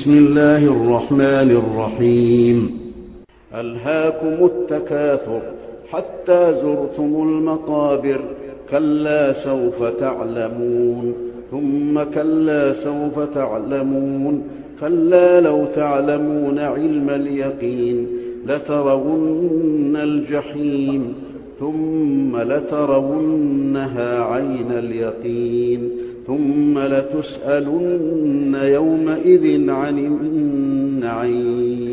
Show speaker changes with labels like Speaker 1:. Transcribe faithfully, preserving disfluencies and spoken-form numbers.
Speaker 1: بسم الله الرحمن الرحيم ألهاكم التكاثر حتى زرتم المقابر كلا سوف تعلمون ثم كلا سوف تعلمون كلا لو تعلمون علم اليقين لترون الجحيم ثم لترونها عين اليقين ثم لتسألن يومئذ عن النعيم